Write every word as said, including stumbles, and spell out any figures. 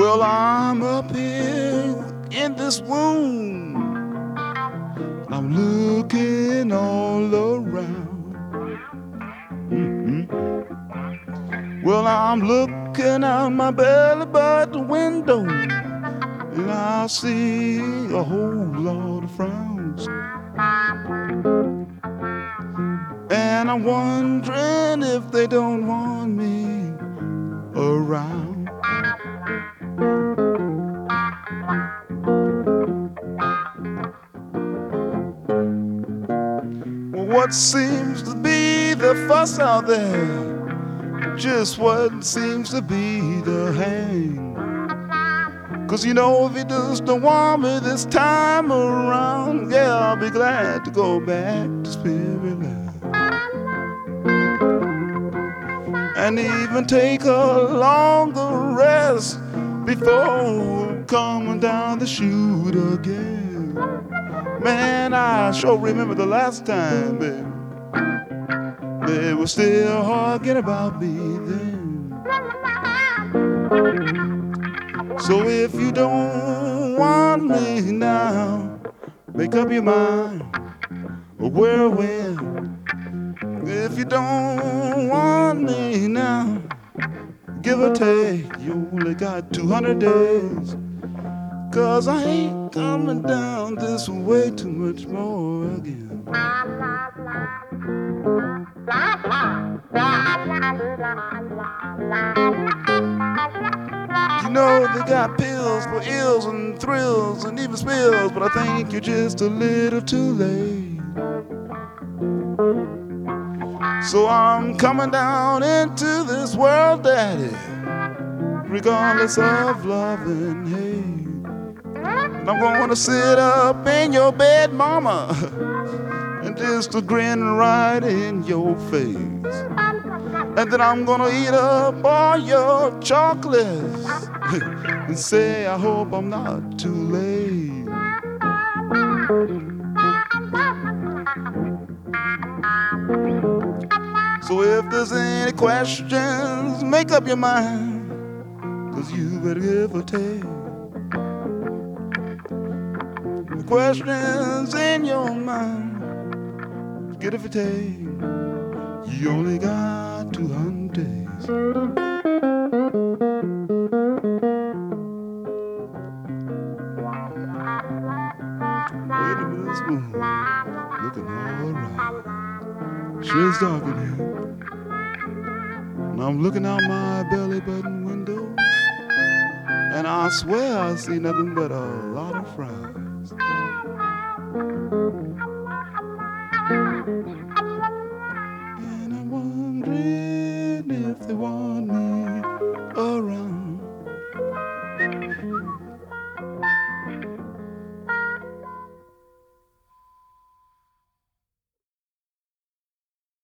Well, I'm up here in this room. I'm looking all around. Mm-hmm. Well, I'm looking out my belly button window, and I see a whole lot of frowns. And I'm wondering if they don't want me around. Well, what seems to be the fuss out there? Just what seems to be the hang. 'Cause you know if he does don't want me this time around, yeah, I'll be glad to go back to Spirit Land. And even take a longer rest before coming down the chute again. Man, I sure remember the last time, baby. They were still arguing about me then. So if you don't want me now, make up your mind where, when. If you don't want me now, give or take, you only got two hundred days. 'Cause I ain't coming down this way too much more again. You know they got pills for ills and thrills and even spills, but I think you're just a little too late. So I'm coming down into this world, Daddy, regardless of love and hate. And I'm gonna sit up in your bed, Mama, and just a grin right in your face. And then I'm gonna eat up all your chocolates and say I hope I'm not too late. So if there's any questions, make up your mind, 'cause you better give or take. The questions in your mind, get if you take. You only got two hundred days. Wait a minute, this moon looking all right. Sure it's dark in here. And I'm looking out my belly button window, and I swear I see nothing but a lot of frowns. And I'm wondering if they want